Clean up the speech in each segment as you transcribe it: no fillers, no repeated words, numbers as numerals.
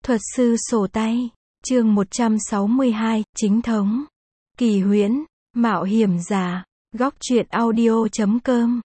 Thuật sư sổ tay, chương 162, chính thống. Kỳ huyễn, mạo hiểm giả, góc truyện audio.com.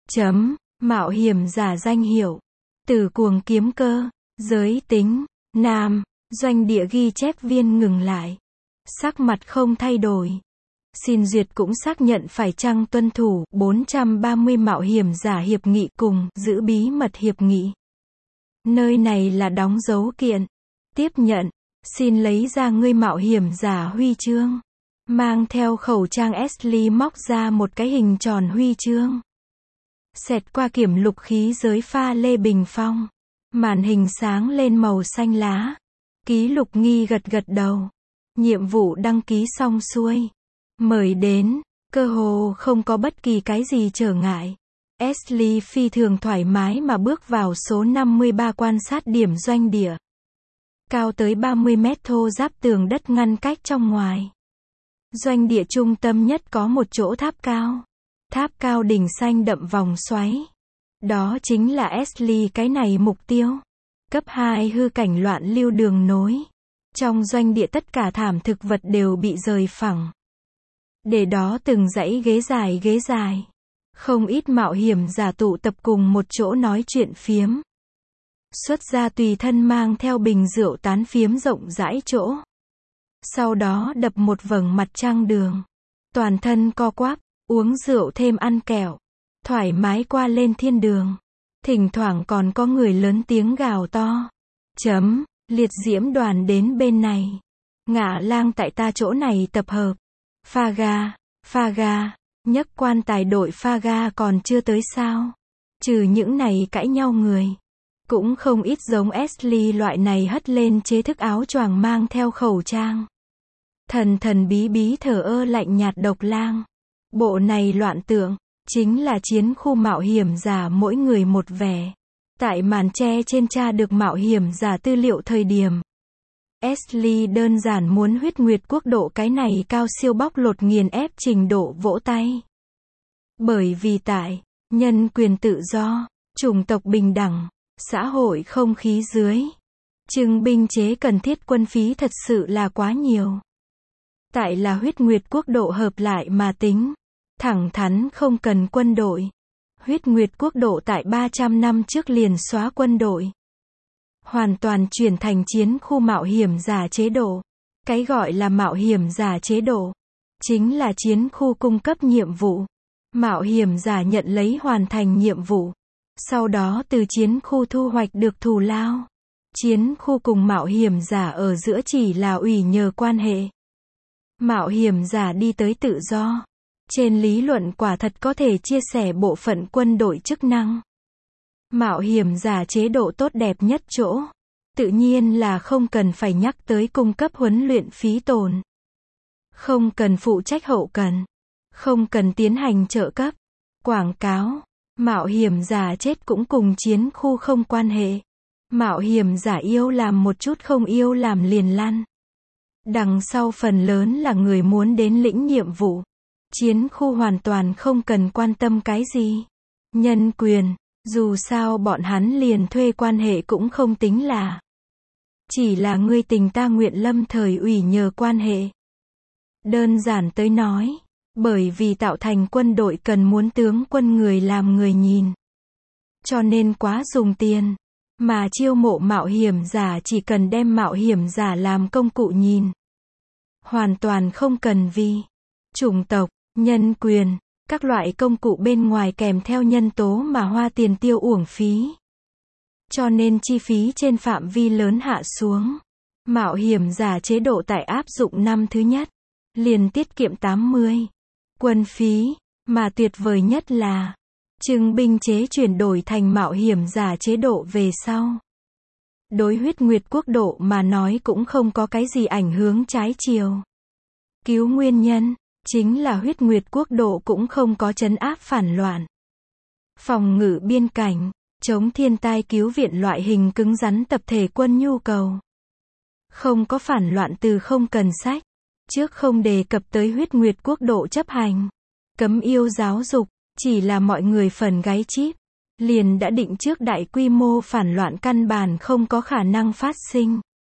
Mạo hiểm giả danh hiệu. Từ cuồng kiếm cơ, giới tính, nam, doanh địa ghi chép viên ngừng lại. Sắc mặt không thay đổi. Xin duyệt cũng xác nhận phải chăng tuân thủ 430 mạo hiểm giả hiệp nghị cùng giữ bí mật hiệp nghị. Nơi này là đóng dấu kiện. Tiếp nhận, xin lấy ra ngươi mạo hiểm giả huy chương. Mang theo khẩu trang Ashley móc ra một cái hình tròn huy chương. Xẹt qua kiểm lục khí giới pha lê bình phong. Màn hình sáng lên màu xanh lá. Ký lục nghi gật gật đầu. Nhiệm vụ đăng ký xong xuôi. Mời đến, cơ hồ không có bất kỳ cái gì trở ngại. Ashley phi thường thoải mái mà bước vào số 53 quan sát điểm doanh địa. Cao tới 30 mét thô giáp tường đất ngăn cách trong ngoài. Doanh địa trung tâm nhất có một chỗ tháp cao. Tháp cao đỉnh xanh đậm vòng xoáy. Đó chính là Ashley cái này mục tiêu. Cấp 2 hư cảnh loạn lưu đường nối. Trong doanh địa tất cả thảm thực vật đều bị rời phẳng. Để đó từng dãy ghế dài. Không ít mạo hiểm giả tụ tập cùng một chỗ nói chuyện phiếm. Xuất ra tùy thân mang theo bình rượu tán phiếm rộng rãi chỗ. Sau đó đập một vầng mặt trăng đường. Toàn thân co quắp, uống rượu thêm ăn kẹo. Thoải mái qua lên thiên đường. Thỉnh thoảng còn có người lớn tiếng gào to. Liệt diễm đoàn đến bên này. Ngả lang tại ta chỗ này tập hợp. Pha ga. Nhấc quan tài đội pha ga còn chưa tới sao. Trừ những này cãi nhau người. Cũng không ít giống Ashley loại này hất lên chế thức áo choàng mang theo khẩu trang. Thần bí thờ ơ lạnh nhạt độc lang. Bộ này loạn tượng, chính là chiến khu mạo hiểm giả mỗi người một vẻ. Tại màn che trên tra được mạo hiểm giả tư liệu thời điểm. Ashley đơn giản muốn huyết nguyệt quốc độ cái này cao siêu bóc lột nghiền ép trình độ vỗ tay. Bởi vì tại, nhân quyền tự do, chủng tộc bình đẳng, xã hội không khí dưới. Trưng binh chế cần thiết quân phí thật sự là quá nhiều. Tại là huyết nguyệt quốc độ hợp lại mà tính. Thẳng thắn không cần quân đội. Huyết nguyệt quốc độ tại 300 năm trước liền xóa quân đội. Hoàn toàn chuyển thành chiến khu mạo hiểm giả chế độ. Cái gọi là mạo hiểm giả chế độ. Chính là chiến khu cung cấp nhiệm vụ. Mạo hiểm giả nhận lấy hoàn thành nhiệm vụ. Sau đó từ chiến khu thu hoạch được thù lao. Chiến khu cùng mạo hiểm giả ở giữa chỉ là ủy nhờ quan hệ. Mạo hiểm giả đi tới tự do. Trên lý luận quả thật có thể chia sẻ bộ phận quân đội chức năng. Mạo hiểm giả chế độ tốt đẹp nhất chỗ. Tự nhiên là không cần phải nhắc tới cung cấp huấn luyện phí tổn. Không cần phụ trách hậu cần. Không cần tiến hành trợ cấp. Quảng cáo. Mạo hiểm giả chết cũng cùng chiến khu không quan hệ. Mạo hiểm giả yêu làm một chút không yêu làm liền lăn. Đằng sau phần lớn là người muốn đến lĩnh nhiệm vụ. Chiến khu hoàn toàn không cần quan tâm cái gì. Nhân quyền, dù sao bọn hắn liền thuê quan hệ cũng không tính là. Chỉ là ngươi tình ta nguyện lâm thời ủy nhờ quan hệ. Đơn giản tới nói, bởi vì tạo thành quân đội cần muốn tướng quân người làm người nhìn. Cho nên quá dùng tiền. Mà chiêu mộ mạo hiểm giả chỉ cần đem mạo hiểm giả làm công cụ nhìn. Hoàn toàn không cần vì chủng tộc, nhân quyền, các loại công cụ bên ngoài kèm theo nhân tố mà hoa tiền tiêu uổng phí. Cho nên chi phí trên phạm vi lớn hạ xuống. Mạo hiểm giả chế độ tại áp dụng năm thứ nhất. Liền tiết kiệm 80. Quân phí, mà tuyệt vời nhất là trưng binh chế chuyển đổi thành mạo hiểm giả chế độ về sau. Đối huyết nguyệt quốc độ mà nói cũng không có cái gì ảnh hưởng trái chiều. Cứu nguyên nhân, chính là huyết nguyệt quốc độ cũng không có trấn áp phản loạn. Phòng ngự biên cảnh, chống thiên tai cứu viện loại hình cứng rắn tập thể quân nhu cầu. Không có phản loạn từ không cần sách. Trước không đề cập tới huyết nguyệt quốc độ chấp hành. Cấm yêu giáo dục, chỉ là mọi người phần gáy chip. Liền đã định trước đại quy mô phản loạn căn bản không có khả năng phát sinh.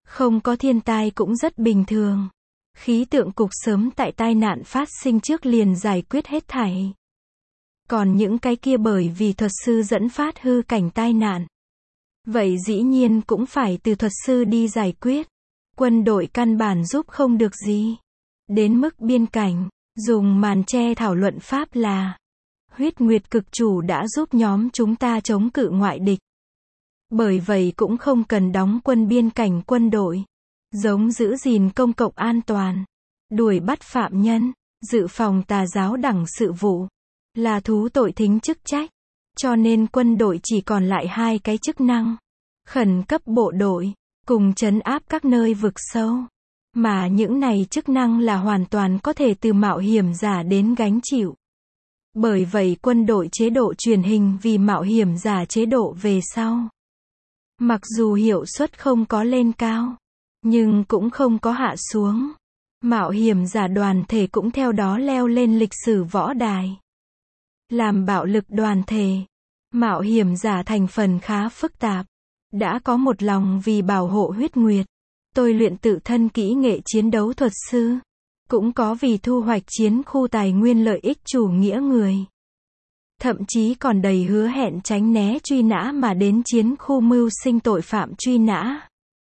Không có thiên tai cũng rất bình thường. Khí tượng cục sớm tại tai nạn phát sinh trước liền giải quyết hết thảy. Còn những cái kia bởi vì thuật sư dẫn phát hư cảnh tai nạn. Vậy dĩ nhiên cũng phải từ thuật sư đi giải quyết. Quân đội căn bản giúp không được gì. Đến mức biên cảnh, dùng màn che thảo luận pháp là Huyết Nguyệt cực chủ đã giúp nhóm chúng ta chống cự ngoại địch. Bởi vậy cũng không cần đóng quân biên cảnh quân đội. Giống giữ gìn công cộng an toàn, đuổi bắt phạm nhân, dự phòng tà giáo đẳng sự vụ, là thú tội thính chức trách. Cho nên quân đội chỉ còn lại hai cái chức năng. Khẩn cấp bộ đội, cùng trấn áp các nơi vực sâu. Mà những này chức năng là hoàn toàn có thể từ mạo hiểm giả đến gánh chịu. Bởi vậy quân đội chế độ truyền hình vì mạo hiểm giả chế độ về sau. Mặc dù hiệu suất không có lên cao, nhưng cũng không có hạ xuống. Mạo hiểm giả đoàn thể cũng theo đó leo lên lịch sử võ đài. Làm bạo lực đoàn thể, mạo hiểm giả thành phần khá phức tạp. Đã có một lòng vì bảo hộ huyết nguyệt, tôi luyện tự thân kỹ nghệ chiến đấu thuật sư. Cũng có vì thu hoạch chiến khu tài nguyên lợi ích chủ nghĩa người. Thậm chí còn đầy hứa hẹn tránh né truy nã mà đến chiến khu mưu sinh tội phạm truy nã.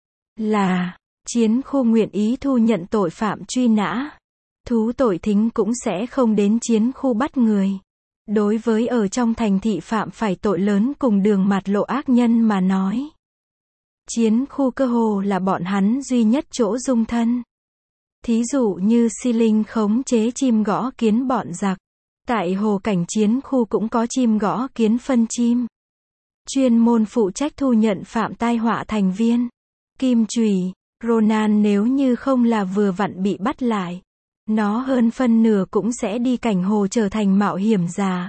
Là chiến khu nguyện ý thu nhận tội phạm truy nã. Thú tội thính cũng sẽ không đến chiến khu bắt người. Đối với ở trong thành thị phạm phải tội lớn cùng đường mạt lộ ác nhân mà nói. Chiến khu cơ hồ là bọn hắn duy nhất chỗ dung thân. Thí dụ như Si Linh khống chế chim gõ kiến bọn giặc. Tại hồ cảnh chiến khu cũng có chim gõ kiến phân chim. Chuyên môn phụ trách thu nhận phạm tai họa thành viên. Kim chùy, Ronan nếu như không là vừa vặn bị bắt lại. Nó hơn phân nửa cũng sẽ đi cảnh hồ trở thành mạo hiểm giả.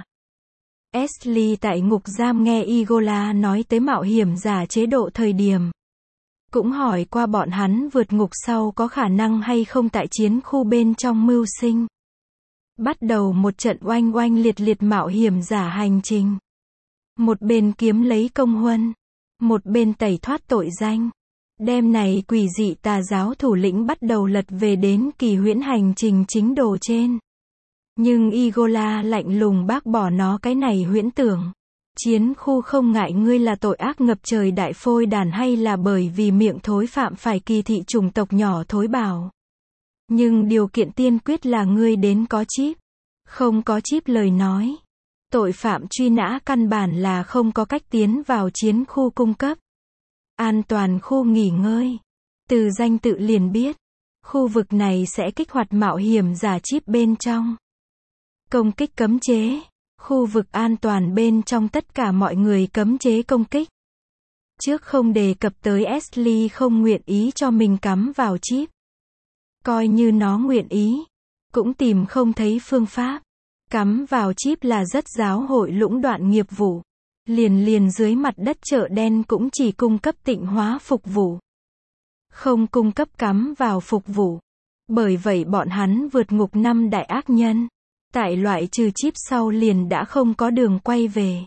Ashley tại ngục giam nghe Igola nói tới mạo hiểm giả chế độ thời điểm. Cũng hỏi qua bọn hắn vượt ngục sau có khả năng hay không tại chiến khu bên trong mưu sinh. Bắt đầu một trận oanh oanh liệt liệt mạo hiểm giả hành trình. Một bên kiếm lấy công huân, một bên tẩy thoát tội danh. Đêm này quỷ dị tà giáo thủ lĩnh bắt đầu lật về đến kỳ huyễn hành trình chính đồ trên. Nhưng Igola lạnh lùng bác bỏ nó cái này huyễn tưởng. Chiến khu không ngại ngươi là tội ác ngập trời đại phôi đàn hay là bởi vì miệng thối phạm phải kỳ thị chủng tộc nhỏ thối bảo. Nhưng điều kiện tiên quyết là ngươi đến có chip. Không có chip lời nói. Tội phạm truy nã căn bản là không có cách tiến vào chiến khu cung cấp. An toàn khu nghỉ ngơi. Từ danh tự liền biết. Khu vực này sẽ kích hoạt mạo hiểm giả chip bên trong. Công kích cấm chế. Khu vực an toàn bên trong tất cả mọi người cấm chế công kích. Trước không đề cập tới Ashley không nguyện ý cho mình cắm vào chip. Coi như nó nguyện ý. Cũng tìm không thấy phương pháp. Cắm vào chip là rất giáo hội lũng đoạn nghiệp vụ. Liền dưới mặt đất chợ đen cũng chỉ cung cấp tịnh hóa phục vụ. Không cung cấp cắm vào phục vụ. Bởi vậy bọn hắn vượt ngục 5 đại ác nhân. Tại loại trừ chip sau liền đã không có đường quay về.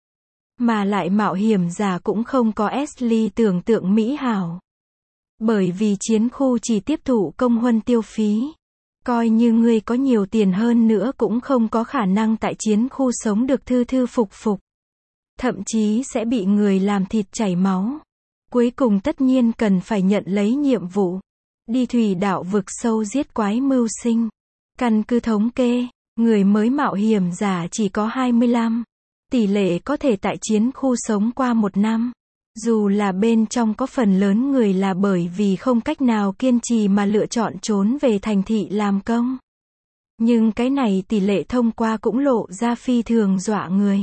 Mà lại mạo hiểm giả cũng không có Ashley tưởng tượng mỹ hảo. Bởi vì chiến khu chỉ tiếp thụ công huân tiêu phí. Coi như ngươi có nhiều tiền hơn nữa cũng không có khả năng tại chiến khu sống được thư thư phục phục. Thậm chí sẽ bị người làm thịt chảy máu. Cuối cùng tất nhiên cần phải nhận lấy nhiệm vụ. Đi thủy đảo vực sâu giết quái mưu sinh. Căn cứ thống kê, người mới mạo hiểm giả chỉ có 25. Tỷ lệ có thể tại chiến khu sống qua 1 năm. Dù là bên trong có phần lớn người là bởi vì không cách nào kiên trì mà lựa chọn trốn về thành thị làm công. Nhưng cái này tỷ lệ thông qua cũng lộ ra phi thường dọa người.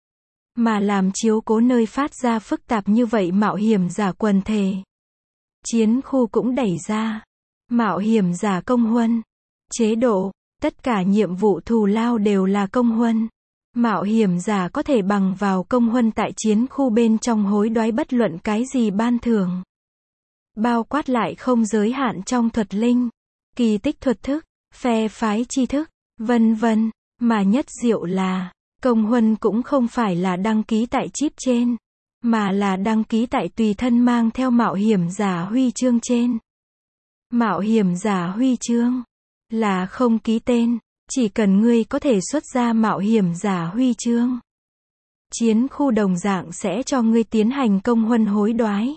Mà làm chiếu cố nơi phát ra phức tạp như vậy mạo hiểm giả quần thể. Chiến khu cũng đẩy ra. Mạo hiểm giả công huân. Chế độ. Tất cả nhiệm vụ thù lao đều là công huân. Mạo hiểm giả có thể bằng vào công huân tại chiến khu bên trong hối đoái bất luận cái gì ban thưởng. Bao quát lại không giới hạn trong thuật linh, kỳ tích thuật thức, phe phái tri thức, vân vân. Mà nhất diệu là, công huân cũng không phải là đăng ký tại chip trên. mà là đăng ký tại tùy thân mang theo mạo hiểm giả huy chương trên. Mạo hiểm giả huy chương là không ký tên, chỉ cần ngươi có thể xuất ra mạo hiểm giả huy chương. Chiến khu đồng dạng sẽ cho ngươi tiến hành công huân hối đoái.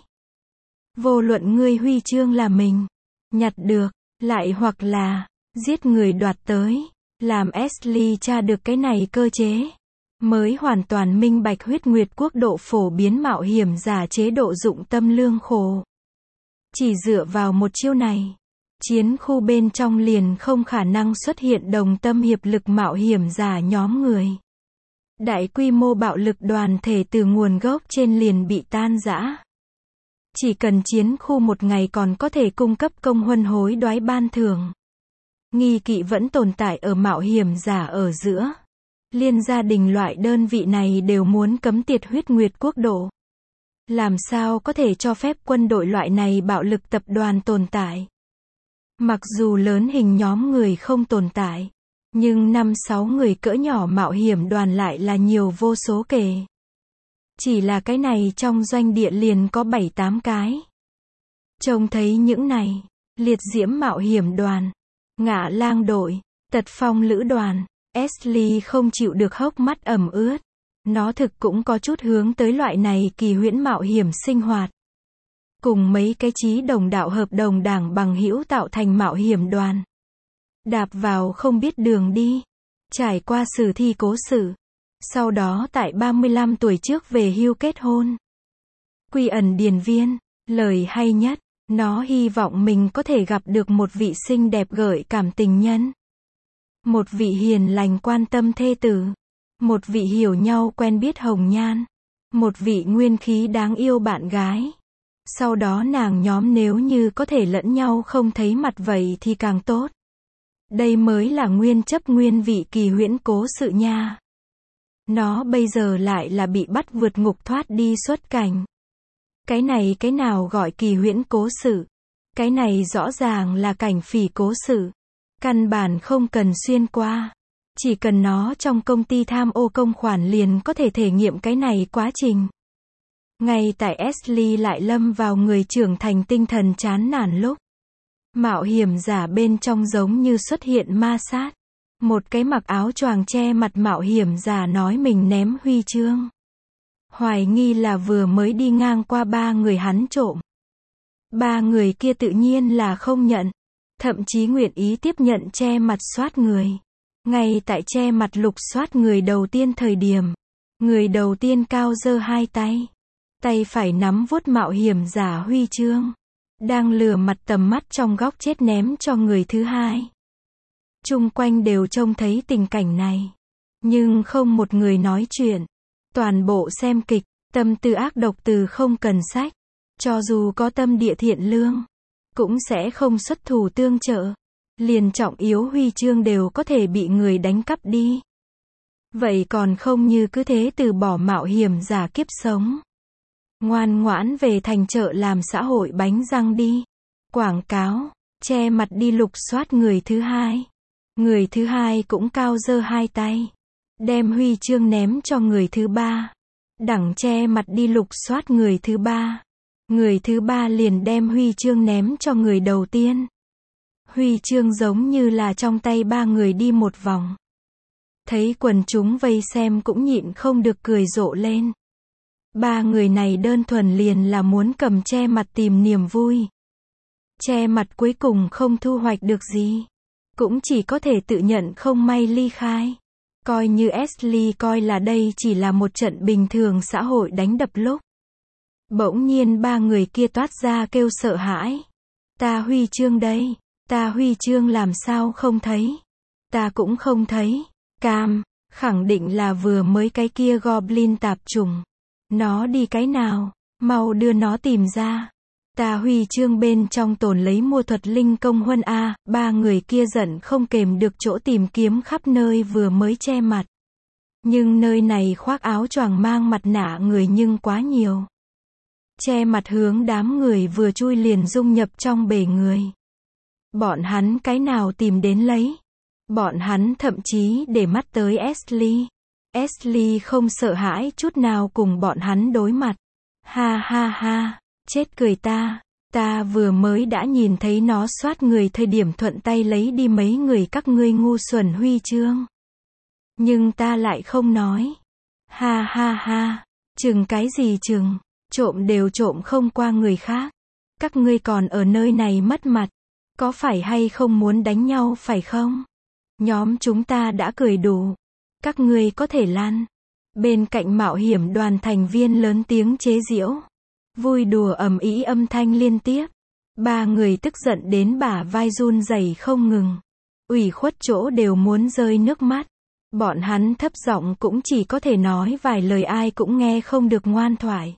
Vô luận ngươi huy chương là mình nhặt được, lại hoặc là giết người đoạt tới, làm Ashley tra được cái này cơ chế, mới hoàn toàn minh bạch huyết nguyệt quốc độ phổ biến mạo hiểm giả chế độ dụng tâm lương khổ. Chỉ dựa vào một chiêu này, chiến khu bên trong liền không khả năng xuất hiện đồng tâm hiệp lực mạo hiểm giả nhóm người. Đại quy mô bạo lực đoàn thể từ nguồn gốc trên liền bị tan rã. Chỉ cần chiến khu một ngày còn có thể cung cấp công huân hối đoái ban thưởng. Nghi kỵ vẫn tồn tại ở mạo hiểm giả ở giữa. Liên gia đình loại đơn vị này đều muốn cấm tiệt huyết nguyệt quốc độ. Làm sao có thể cho phép quân đội loại này bạo lực tập đoàn tồn tại? Mặc dù lớn hình nhóm người không tồn tại, nhưng 5-6 người cỡ nhỏ mạo hiểm đoàn lại là nhiều vô số kể. Chỉ là cái này trong doanh địa liền có 7-8 cái. Trông thấy những này, liệt diễm mạo hiểm đoàn, ngạ lang đội, tật phong lữ đoàn, Ashley không chịu được hốc mắt ẩm ướt. Nó thực cũng có chút hướng tới loại này kỳ huyễn mạo hiểm sinh hoạt. Cùng mấy cái chí đồng đạo hợp đồng đảng bằng hữu tạo thành mạo hiểm đoàn. Đạp vào không biết đường đi. Trải qua sử thi cố sự. Sau đó tại 35 tuổi trước về hưu kết hôn. Quy ẩn điền viên, lời hay nhất, nó hy vọng mình có thể gặp được một vị xinh đẹp gợi cảm tình nhân. Một vị hiền lành quan tâm thê tử. Một vị hiểu nhau quen biết hồng nhan. Một vị nguyên khí đáng yêu bạn gái. Sau đó nàng nhóm nếu như có thể lẫn nhau không thấy mặt vậy thì càng tốt. Đây mới là nguyên chấp nguyên vị kỳ huyễn cố sự nha. Nó bây giờ lại là bị bắt vượt ngục thoát đi xuất cảnh. Cái này cái nào gọi kỳ huyễn cố sự? Cái này rõ ràng là cảnh phỉ cố sự. Căn bản không cần xuyên qua. Chỉ cần nó trong công ty tham ô công khoản liền có thể thể nghiệm cái này quá trình. Ngay tại Ashley lại lâm vào người trưởng thành tinh thần chán nản lúc. Mạo hiểm giả bên trong giống như xuất hiện ma sát. Một cái mặc áo choàng che mặt mạo hiểm giả nói mình ném huy chương. Hoài nghi là vừa mới đi ngang qua 3 người hắn trộm. 3 người kia tự nhiên là không nhận. Thậm chí nguyện ý tiếp nhận che mặt soát người. Ngay tại che mặt lục soát người đầu tiên thời điểm. Người đầu tiên cao giơ 2 tay. Tay phải nắm vuốt mạo hiểm giả huy chương. Đang lừa mặt tầm mắt trong góc chết ném cho người thứ hai. Chung quanh đều trông thấy tình cảnh này. Nhưng không một người nói chuyện. Toàn bộ xem kịch, tâm tư ác độc từ không cần sách. Cho dù có tâm địa thiện lương, cũng sẽ không xuất thủ tương trợ. Liền trọng yếu huy chương đều có thể bị người đánh cắp đi. Vậy còn không như cứ thế từ bỏ mạo hiểm giả kiếp sống. Ngoan ngoãn về thành chợ làm xã hội bánh răng đi. Quảng cáo, che mặt đi lục soát người thứ hai. Người thứ hai cũng cao giơ 2 tay. Đem huy chương ném cho người thứ ba. Đẳng che mặt đi lục soát người thứ ba. Người thứ ba liền đem huy chương ném cho người đầu tiên. Huy chương giống như là trong tay 3 người đi một vòng. Thấy quần chúng vây xem cũng nhịn không được cười rộ lên. 3 người này đơn thuần liền là muốn cầm che mặt tìm niềm vui. Che mặt cuối cùng không thu hoạch được gì. Cũng chỉ có thể tự nhận không may ly khai. Coi như Ashley coi là đây chỉ là một trận bình thường xã hội đánh đập lúc. Bỗng nhiên 3 người kia toát ra kêu sợ hãi. Ta huy chương đây. Ta huy chương làm sao không thấy. Ta cũng không thấy. Cam, khẳng định là vừa mới cái kia goblin tạp trùng. Nó đi cái nào, mau đưa nó tìm ra. Ta huy chương bên trong tồn lấy mua thuật linh công huân A. 3 người kia giận không kềm được chỗ tìm kiếm khắp nơi vừa mới che mặt. Nhưng nơi này khoác áo choàng mang mặt nạ người nhưng quá nhiều. Che mặt hướng đám người vừa chui liền dung nhập trong bể người. Bọn hắn cái nào tìm đến lấy. Bọn hắn thậm chí để mắt tới Ashley. Ashley không sợ hãi chút nào cùng bọn hắn đối mặt. Ha ha ha, chết cười ta. Ta vừa mới đã nhìn thấy nó soát người thời điểm thuận tay lấy đi mấy người các ngươi ngu xuẩn huy chương. Nhưng ta lại không nói. Ha ha ha, chừng cái gì chừng, trộm đều trộm không qua người khác. Các ngươi còn ở nơi này mất mặt, có phải hay không muốn đánh nhau phải không? Nhóm chúng ta đã cười đủ, các ngươi có thể lăn. Bên cạnh mạo hiểm đoàn thành viên lớn tiếng chế giễu. Vui đùa ầm ĩ âm thanh liên tiếp. Ba người tức giận đến bả vai run rẩy không ngừng. Ủy khuất chỗ đều muốn rơi nước mắt. Bọn hắn thấp giọng cũng chỉ có thể nói vài lời ai cũng nghe không được ngoan thoại.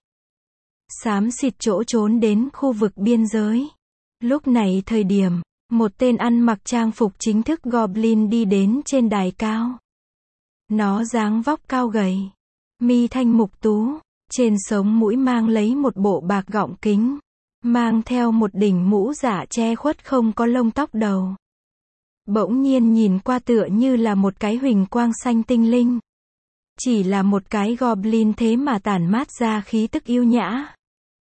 Xám xịt chỗ trốn đến khu vực biên giới. Lúc này thời điểm, một tên ăn mặc trang phục chính thức Goblin đi đến trên đài cao. Nó dáng vóc cao gầy, mi thanh mục tú, trên sống mũi mang lấy một bộ bạc gọng kính, mang theo một đỉnh mũ giả che khuất không có lông tóc đầu. Bỗng nhiên nhìn qua tựa như là một cái huỳnh quang xanh tinh linh. Chỉ là một cái Goblin thế mà tản mát ra khí tức yêu nhã.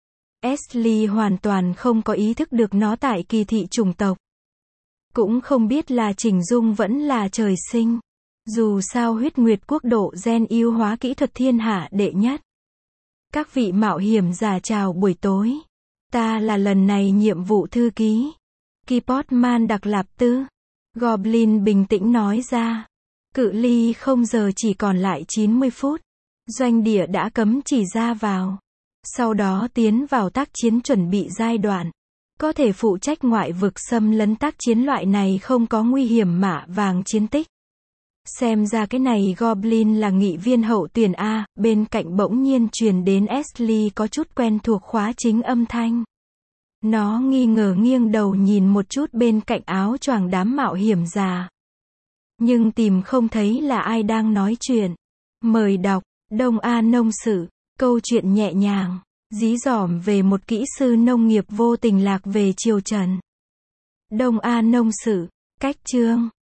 Ashley hoàn toàn không có ý thức được nó tại kỳ thị chủng tộc. Cũng không biết là chỉnh dung vẫn là trời sinh. Dù sao huyết nguyệt quốc độ gen yêu hóa kỹ thuật thiên hạ đệ nhất. Các vị mạo hiểm giả chào buổi tối. Ta là lần này nhiệm vụ thư ký. Keyportman Đặc Lạp Tư. Goblin bình tĩnh nói ra. Cự ly 0 giờ chỉ còn lại 90 phút. Doanh địa đã cấm chỉ ra vào. Sau đó tiến vào tác chiến chuẩn bị giai đoạn. Có thể phụ trách ngoại vực xâm lấn tác chiến loại này không có nguy hiểm mạ vàng chiến tích. Xem ra cái này Goblin là nghị viên hậu tuyển A, bên cạnh bỗng nhiên truyền đến Ashley có chút quen thuộc khóa chính âm thanh. Nó nghi ngờ nghiêng đầu nhìn một chút bên cạnh áo choàng đám mạo hiểm già. Nhưng tìm không thấy là ai đang nói chuyện. Mời đọc, Đông A Nông Sự, câu chuyện nhẹ nhàng, dí dỏm về một kỹ sư nông nghiệp vô tình lạc về triều Trần. Đông A Nông Sự, cách chương.